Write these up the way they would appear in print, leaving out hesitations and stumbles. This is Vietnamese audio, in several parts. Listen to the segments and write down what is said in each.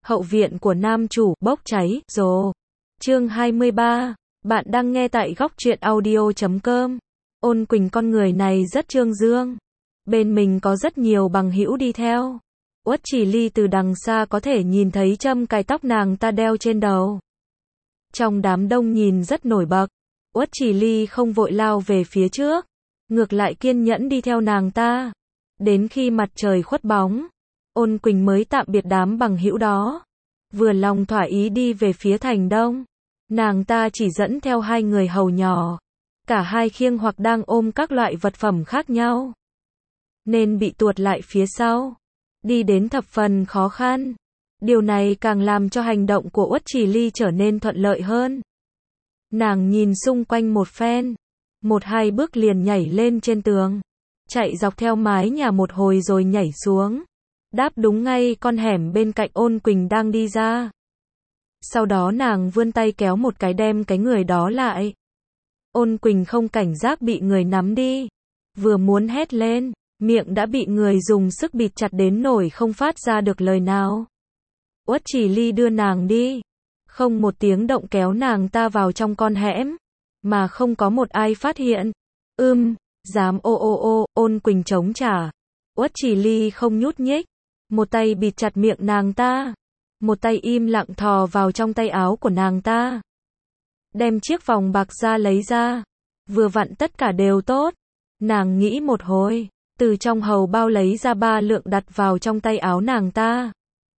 Hậu viện của nam chủ bốc cháy rồi. Chương 23. Bạn đang nghe tại góc truyện audio.com. Ôn Quỳnh con người này rất trương dương. Bên mình có rất nhiều bằng hữu đi theo. Uất Chỉ Ly từ đằng xa có thể nhìn thấy châm cài tóc nàng ta đeo trên đầu. Trong đám đông nhìn rất nổi bật. Uất Chỉ Ly không vội lao về phía trước, ngược lại kiên nhẫn đi theo nàng ta. Đến khi mặt trời khuất bóng, Ôn Quỳnh mới tạm biệt đám bằng hữu đó, vừa lòng thỏa ý đi về phía thành đông. Nàng ta chỉ dẫn theo hai người hầu nhỏ, cả hai khiêng hoặc đang ôm các loại vật phẩm khác nhau, nên bị tuột lại phía sau, đi đến thập phần khó khăn. Điều này càng làm cho hành động của Uất Chỉ Ly trở nên thuận lợi hơn. Nàng nhìn xung quanh một phen, một hai bước liền nhảy lên trên tường, chạy dọc theo mái nhà một hồi rồi nhảy xuống, đáp đúng ngay con hẻm bên cạnh Ôn Quỳnh đang đi ra. Sau đó nàng vươn tay kéo một cái đem cái người đó lại. Ôn Quỳnh không cảnh giác bị người nắm đi, vừa muốn hét lên, miệng đã bị người dùng sức bịt chặt đến nỗi không phát ra được lời nào. Uất Chỉ Ly đưa nàng đi, không một tiếng động kéo nàng ta vào trong con hẻm, mà không có một ai phát hiện. Dám Ôn Quỳnh chống trả. Uất Chỉ Ly không nhúc nhích, một tay bịt chặt miệng nàng ta, một tay im lặng thò vào trong tay áo của nàng ta, đem chiếc vòng bạc ra lấy ra, vừa vặn tất cả đều tốt. Nàng nghĩ một hồi, từ trong hầu bao lấy ra 3 lượng đặt vào trong tay áo nàng ta.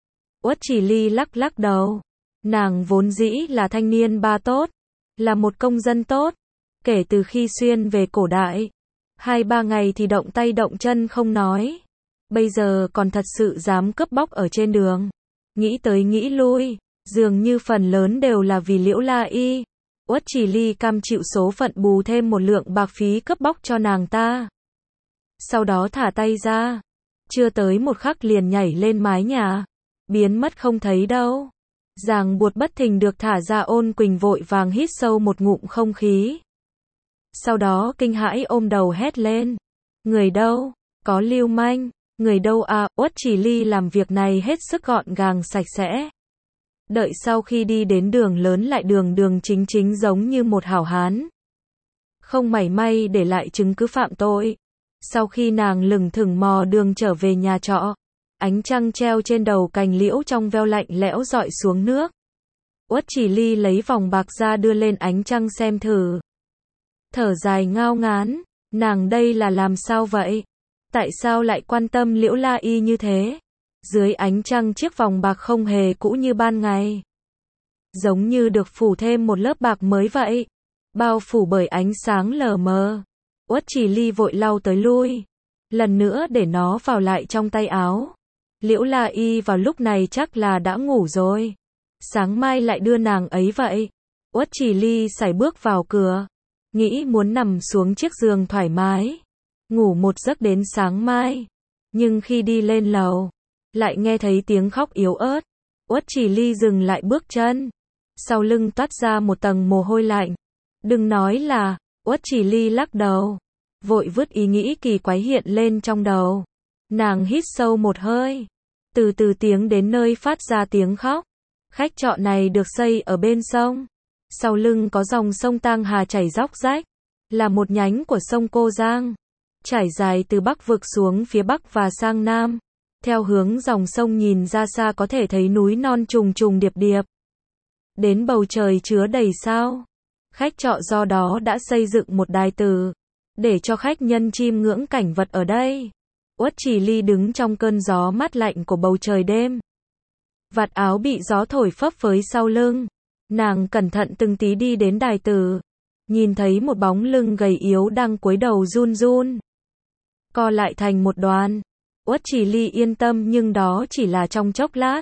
Uất Chỉ Ly lắc lắc đầu, nàng vốn dĩ là thanh niên ba tốt, là một công dân tốt, kể từ khi xuyên về cổ đại, 2-3 ngày thì động tay động chân không nói, bây giờ còn thật sự dám cướp bóc ở trên đường. Nghĩ tới nghĩ lui, dường như phần lớn đều là vì Liễu La Y. Uất Chỉ Ly cam chịu số phận bù thêm một lượng bạc phí cướp bóc cho nàng ta. Sau đó thả tay ra, chưa tới một khắc liền nhảy lên mái nhà, biến mất không thấy đâu. Ràng buộc bất thình được thả ra. Ôn Quỳnh vội vàng hít sâu một ngụm không khí. Sau đó kinh hãi ôm đầu hét lên. Người đâu? Có lưu manh. Người đâu à? Uất Chỉ Ly làm việc này hết sức gọn gàng sạch sẽ. Đợi sau khi đi đến đường lớn lại đường chính chính giống như một hảo hán, không mảy may để lại chứng cứ phạm tội. Sau khi nàng lững thững mò đường trở về nhà trọ, ánh trăng treo trên đầu cành liễu trong veo lạnh lẽo rọi xuống nước. Uất Chỉ Ly lấy vòng bạc ra đưa lên ánh trăng xem thử. Thở dài ngao ngán, nàng đây là làm sao vậy? Tại sao lại quan tâm Liễu La Y như thế? Dưới ánh trăng chiếc vòng bạc không hề cũ như ban ngày, giống như được phủ thêm một lớp bạc mới vậy, bao phủ bởi ánh sáng lờ mờ. Uất Chỉ Ly vội lau tới lui, lần nữa để nó vào lại trong tay áo. Liễu La Y vào lúc này chắc là đã ngủ rồi, sáng mai lại đưa nàng ấy vậy. Uất Chỉ Ly sải bước vào cửa, nghĩ muốn nằm xuống chiếc giường thoải mái, ngủ một giấc đến sáng mai. Nhưng khi đi lên lầu, lại nghe thấy tiếng khóc yếu ớt. Uất Chỉ Ly dừng lại bước chân, sau lưng toát ra một tầng mồ hôi lạnh. Đừng nói là, Uất Chỉ Ly lắc đầu, vội vứt ý nghĩ kỳ quái hiện lên trong đầu. Nàng hít sâu một hơi, từ từ tiến đến nơi phát ra tiếng khóc. Khách trọ này được xây ở bên sông, sau lưng có dòng sông Tang Hà chảy róc rách, là một nhánh của sông Cô Giang, trải dài từ Bắc vực xuống phía Bắc và sang Nam. Theo hướng dòng sông nhìn ra xa có thể thấy núi non trùng trùng điệp điệp, đến bầu trời chứa đầy sao. Khách trọ do đó đã xây dựng một đài từ, để cho khách nhân chiêm ngưỡng cảnh vật ở đây. Uất Chỉ Ly đứng trong cơn gió mát lạnh của bầu trời đêm, vạt áo bị gió thổi phấp phới sau lưng. Nàng cẩn thận từng tí đi đến đài từ, nhìn thấy một bóng lưng gầy yếu đang cúi đầu run run, co lại thành một đoàn. Uất Chỉ Ly yên tâm, nhưng đó chỉ là trong chốc lát.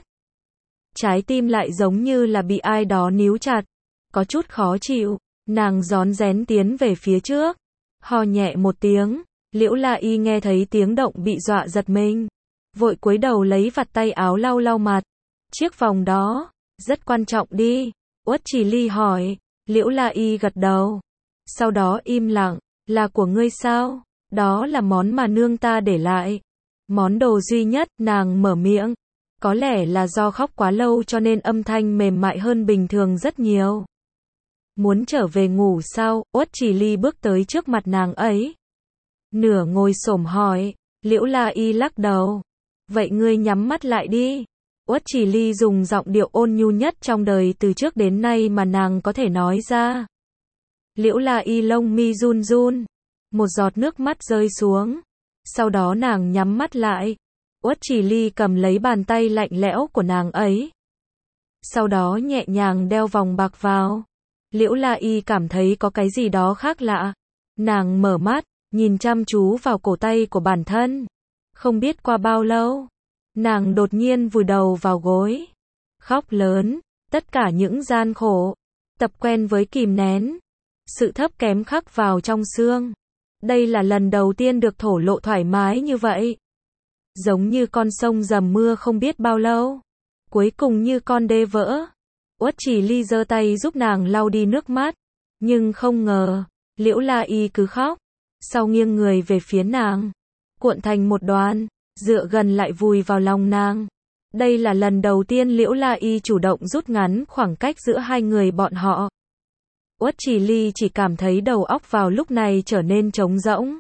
Trái tim lại giống như là bị ai đó níu chặt, có chút khó chịu. Nàng rón rén tiến về phía trước, ho nhẹ một tiếng. Liễu La Y nghe thấy tiếng động bị dọa giật mình, vội cúi đầu lấy vạt tay áo lau lau mặt. Chiếc vòng đó, rất quan trọng đi? Uất Chỉ Ly hỏi. Liễu La Y gật đầu, sau đó im lặng. Là của ngươi sao? Đó là món mà nương ta để lại, món đồ duy nhất. Nàng mở miệng, Có lẽ là do khóc quá lâu cho nên âm thanh mềm mại hơn bình thường rất nhiều. Muốn trở về ngủ sao? Uất Chỉ Ly bước tới trước mặt nàng ấy. Nửa ngồi xổm hỏi, Liễu La Y lắc đầu. Vậy ngươi nhắm mắt lại đi. Uất Chỉ Ly dùng giọng điệu ôn nhu nhất trong đời từ trước đến nay mà nàng có thể nói ra. Liễu La Y lông mi run run, một giọt nước mắt rơi xuống. Sau đó nàng nhắm mắt lại. Uất Chỉ Ly cầm lấy bàn tay lạnh lẽo của nàng ấy. Sau đó nhẹ nhàng đeo vòng bạc vào. Liễu La Y cảm thấy có cái gì đó khác lạ. Nàng mở mắt, nhìn chăm chú vào cổ tay của bản thân. Không biết qua bao lâu, nàng đột nhiên vùi đầu vào gối. Khóc lớn, tất cả những gian khổ, tập quen với kìm nén. Sự thấp kém khắc vào trong xương. Đây là lần đầu tiên được thổ lộ thoải mái như vậy. Giống như con sông dầm mưa không biết bao lâu. Cuối cùng như con đê vỡ. Uất Chỉ Ly giơ tay giúp nàng lau đi nước mắt. Nhưng không ngờ, Liễu La Y cứ khóc. Sau nghiêng người về phía nàng. Cuộn thành một đoàn, dựa gần lại vùi vào lòng nàng. Đây là lần đầu tiên Liễu La Y chủ động rút ngắn khoảng cách giữa hai người bọn họ. Uất Chỉ Ly chỉ cảm thấy đầu óc vào lúc này trở nên trống rỗng.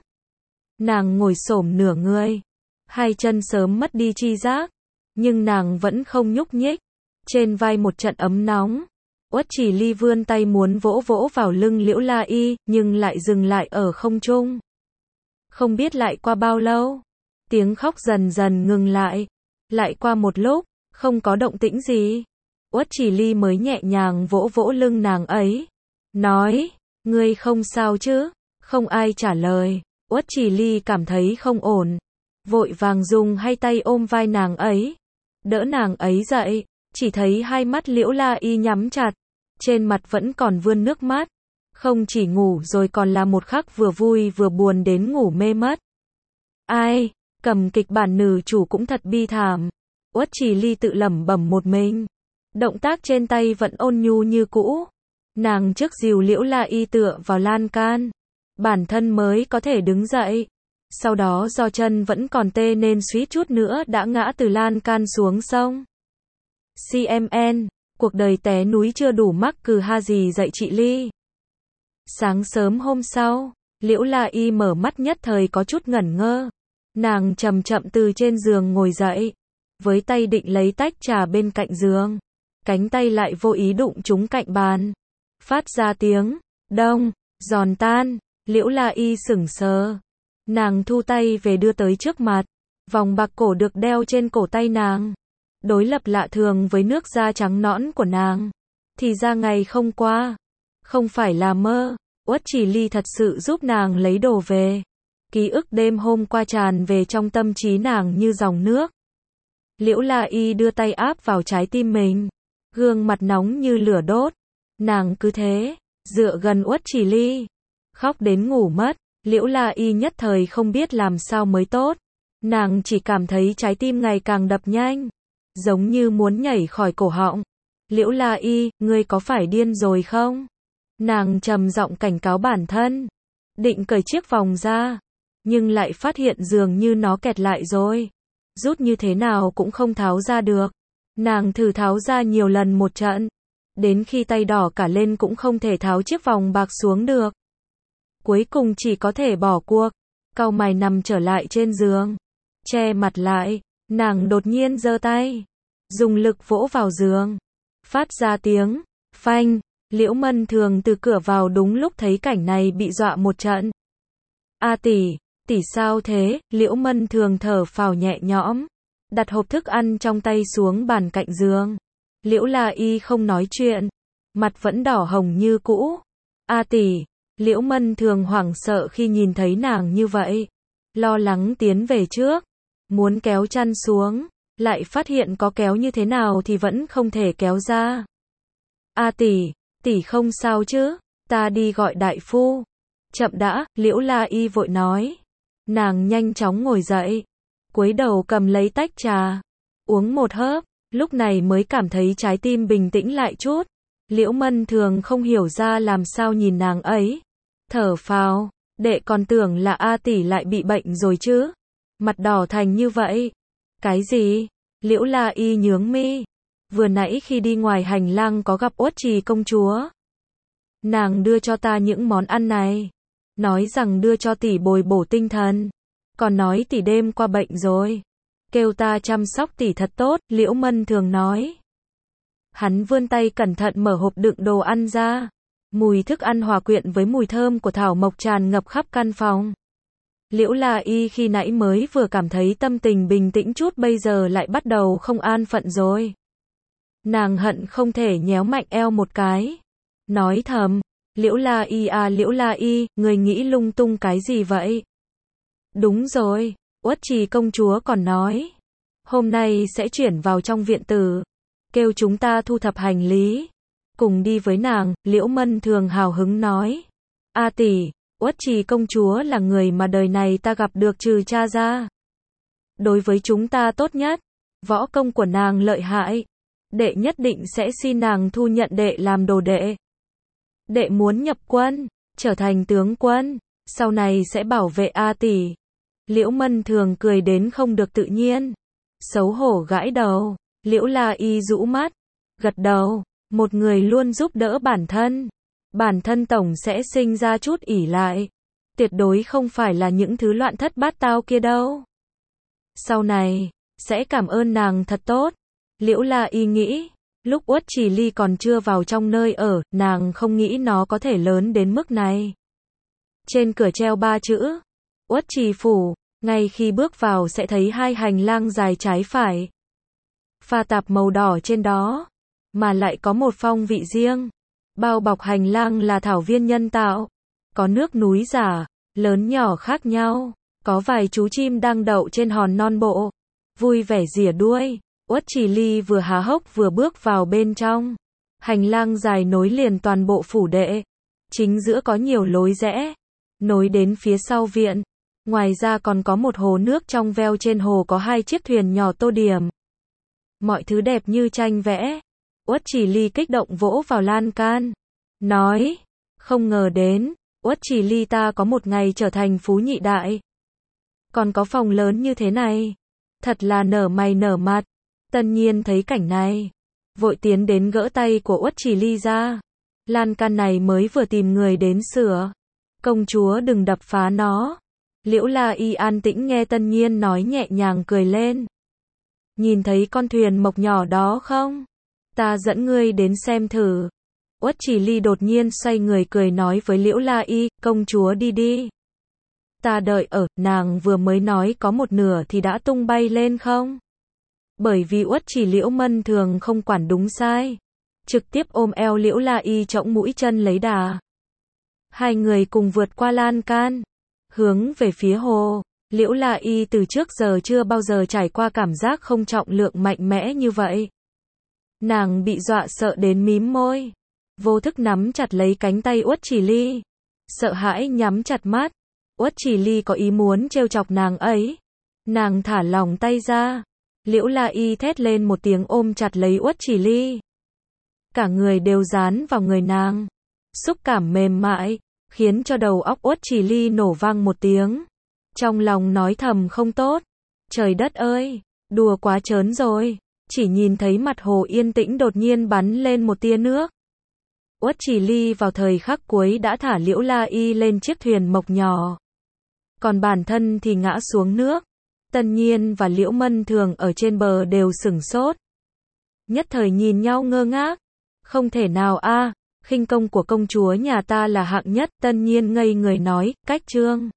Nàng ngồi xổm nửa người. Hai chân sớm mất đi tri giác. Nhưng nàng vẫn không nhúc nhích. Trên vai một trận ấm nóng. Uất Chỉ Ly vươn tay muốn vỗ vỗ vào lưng Liễu La Y, nhưng lại dừng lại ở không trung. Không biết lại qua bao lâu. Tiếng khóc dần dần ngừng lại. Lại qua một lúc, không có động tĩnh gì. Uất Chỉ Ly mới nhẹ nhàng vỗ vỗ lưng nàng ấy. Nói, ngươi không sao chứ? Không ai trả lời. Uất Chỉ Ly cảm thấy không ổn. Vội vàng dùng hai tay ôm vai nàng ấy. Đỡ nàng ấy dậy. Chỉ thấy hai mắt Liễu La Y nhắm chặt. Trên mặt vẫn còn vươn nước mắt. Không chỉ ngủ rồi còn là một khắc vừa vui vừa buồn đến ngủ mê mất. Ai, cầm kịch bản nữ chủ cũng thật bi thảm. Uất Chỉ Ly tự lẩm bẩm một mình. Động tác trên tay vẫn ôn nhu như cũ. Nàng trước dìu Liễu La Y tựa vào lan can. Bản thân mới có thể đứng dậy. Sau đó do chân vẫn còn tê nên suýt chút nữa đã ngã từ lan can xuống sông. CMN, cuộc đời té núi chưa đủ mắc cừ ha gì dạy chị Ly. Sáng sớm hôm sau, Liễu La Y mở mắt nhất thời có chút ngẩn ngơ. Nàng chậm chậm từ trên giường ngồi dậy. Với tay định lấy tách trà bên cạnh giường. Cánh tay lại vô ý đụng trúng cạnh bàn. Phát ra tiếng, đông, giòn tan. Liễu La Y sững sờ. Nàng thu tay về đưa tới trước mặt. Vòng bạc cổ được đeo trên cổ tay nàng. Đối lập lạ thường với nước da trắng nõn của nàng. Thì ra ngày hôm qua, không phải là mơ. Uất Chỉ Ly thật sự giúp nàng lấy đồ về. Ký ức đêm hôm qua tràn về trong tâm trí nàng như dòng nước. Liễu La Y đưa tay áp vào trái tim mình. Gương mặt nóng như lửa đốt. Nàng cứ thế, dựa gần Uất Chỉ Ly. Khóc đến ngủ mất. Liễu La Y nhất thời không biết làm sao mới tốt. Nàng chỉ cảm thấy trái tim ngày càng đập nhanh. Giống như muốn nhảy khỏi cổ họng. Liễu La Y, ngươi có phải điên rồi không? Nàng trầm giọng cảnh cáo bản thân. Định cởi chiếc vòng ra. Nhưng lại phát hiện dường như nó kẹt lại rồi. Rút như thế nào cũng không tháo ra được. Nàng thử tháo ra nhiều lần một trận. Đến khi tay đỏ cả lên cũng không thể tháo chiếc vòng bạc xuống được. Cuối cùng chỉ có thể bỏ cuộc. Cau mày nằm trở lại trên giường. Che mặt lại. Nàng đột nhiên giơ tay. Dùng lực vỗ vào giường. Phát ra tiếng. Phanh. Liễu Mân Thường từ cửa vào đúng lúc thấy cảnh này bị dọa một trận. A tỷ, tỷ sao thế? Liễu Mân Thường thở phào nhẹ nhõm. Đặt hộp thức ăn trong tay xuống bàn cạnh giường. Liễu La Y không nói chuyện. Mặt vẫn đỏ hồng như cũ. A tỷ. Liễu Mân Thường hoảng sợ khi nhìn thấy nàng như vậy. Lo lắng tiến về trước. Muốn kéo chăn xuống. Lại phát hiện có kéo như thế nào thì vẫn không thể kéo ra. A tỷ, tỷ không sao chứ? Ta đi gọi đại phu. Chậm đã, Liễu La Y vội nói. Nàng nhanh chóng ngồi dậy. Cúi đầu cầm lấy tách trà. Uống một hớp. Lúc này mới cảm thấy trái tim bình tĩnh lại chút. Liễu Mân Thường không hiểu ra làm sao nhìn nàng ấy. Thở phào. Đệ còn tưởng là A tỷ lại bị bệnh rồi chứ. Mặt đỏ thành như vậy. Cái gì? Liễu La Y nhướng mi. Vừa nãy khi đi ngoài hành lang có gặp Uất Trì công chúa. Nàng đưa cho ta những món ăn này. Nói rằng đưa cho tỷ bồi bổ tinh thần. Còn nói tỷ đêm qua bệnh rồi. Kêu ta chăm sóc tỷ thật tốt, Liễu Mân Thường nói. Hắn vươn tay cẩn thận mở hộp đựng đồ ăn ra. Mùi thức ăn hòa quyện với mùi thơm của thảo mộc tràn ngập khắp căn phòng. Liễu La Y khi nãy mới vừa cảm thấy tâm tình bình tĩnh chút bây giờ lại bắt đầu không an phận rồi. Nàng hận không thể nhéo mạnh eo một cái. Nói thầm, Liễu La Y à Liễu La Y, người nghĩ lung tung cái gì vậy? Đúng rồi, Uất Trì công chúa còn nói. Hôm nay sẽ chuyển vào trong viện tử. Kêu chúng ta thu thập hành lý. Cùng đi với nàng, Liễu Mân Thường hào hứng nói. A tỷ, Uất Trì công chúa là người mà đời này ta gặp được trừ cha ra. Đối với chúng ta tốt nhất. Võ công của nàng lợi hại. Đệ nhất định sẽ xin nàng thu nhận đệ làm đồ đệ. Đệ muốn nhập quân, trở thành tướng quân, sau này sẽ bảo vệ A tỷ. Liễu Mân Thường cười đến không được tự nhiên. Xấu hổ gãi đầu, Liễu La Y rũ mắt, gật đầu, một người luôn giúp đỡ bản thân tổng sẽ sinh ra chút ỷ lại. Tuyệt đối không phải là những thứ loạn thất bát tao kia đâu. Sau này, sẽ cảm ơn nàng thật tốt. Liễu La Y nghĩ, lúc Uất Trì Ly còn chưa vào trong nơi ở, nàng không nghĩ nó có thể lớn đến mức này. Trên cửa treo 3 chữ, Uất Trì phủ, ngay khi bước vào sẽ thấy 2 hành lang dài trái phải. Pha tạp màu đỏ trên đó, mà lại có một phong vị riêng. Bao bọc hành lang là thảo viên nhân tạo, có nước núi giả, lớn nhỏ khác nhau, có vài chú chim đang đậu trên hòn non bộ, vui vẻ rỉa đuôi. Uất Trì Ly vừa há hốc vừa bước vào bên trong. Hành lang dài nối liền toàn bộ phủ đệ. Chính giữa có nhiều lối rẽ, nối đến phía sau viện. Ngoài ra còn có một hồ nước trong veo, trên hồ có 2 chiếc thuyền nhỏ tô điểm. Mọi thứ đẹp như tranh vẽ. Uất Trì Ly kích động vỗ vào lan can. Nói, không ngờ đến, Uất Trì Ly ta có một ngày trở thành phú nhị đại. Còn có phòng lớn như thế này. Thật là nở mày nở mặt. Tân Nhiên thấy cảnh này, vội tiến đến gỡ tay của Uất Trì Ly ra. Lan can này mới vừa tìm người đến sửa. Công chúa đừng đập phá nó. Liễu La Y an tĩnh nghe Tân Nhiên nói nhẹ nhàng cười lên. Nhìn thấy con thuyền mộc nhỏ đó không? Ta dẫn ngươi đến xem thử. Uất Trì Ly đột nhiên xoay người cười nói với Liễu La Y, công chúa đi đi. Ta đợi ở, nàng vừa mới nói có một nửa thì đã tung bay lên không? Bởi vì Uất Trì Liễu Mân Thường không quản đúng sai. Trực tiếp ôm eo Liễu La Y chõng mũi chân lấy đà. 2 người cùng vượt qua lan can. Hướng về phía hồ. Liễu La Y từ trước giờ chưa bao giờ trải qua cảm giác không trọng lượng mạnh mẽ như vậy. Nàng bị dọa sợ đến mím môi. Vô thức nắm chặt lấy cánh tay Uất Trì Ly. Sợ hãi nhắm chặt mắt. Uất Trì Ly có ý muốn trêu chọc nàng ấy. Nàng thả lỏng tay ra. Liễu La Y thét lên một tiếng ôm chặt lấy Uất Trì Ly. Cả người đều dán vào người nàng. Xúc cảm mềm mại, khiến cho đầu óc Uất Trì Ly nổ vang một tiếng. Trong lòng nói thầm không tốt. Trời đất ơi, đùa quá trớn rồi. Chỉ nhìn thấy mặt hồ yên tĩnh đột nhiên bắn lên một tia nước. Uất Trì Ly vào thời khắc cuối đã thả Liễu La Y lên chiếc thuyền mộc nhỏ. Còn bản thân thì ngã xuống nước. Tân Nhiên và Liễu Mân Thường ở trên bờ đều sửng sốt. Nhất thời nhìn nhau ngơ ngác. Không thể nào a, khinh công của công chúa nhà ta là hạng nhất. Tân Nhiên ngây người nói, cách trương.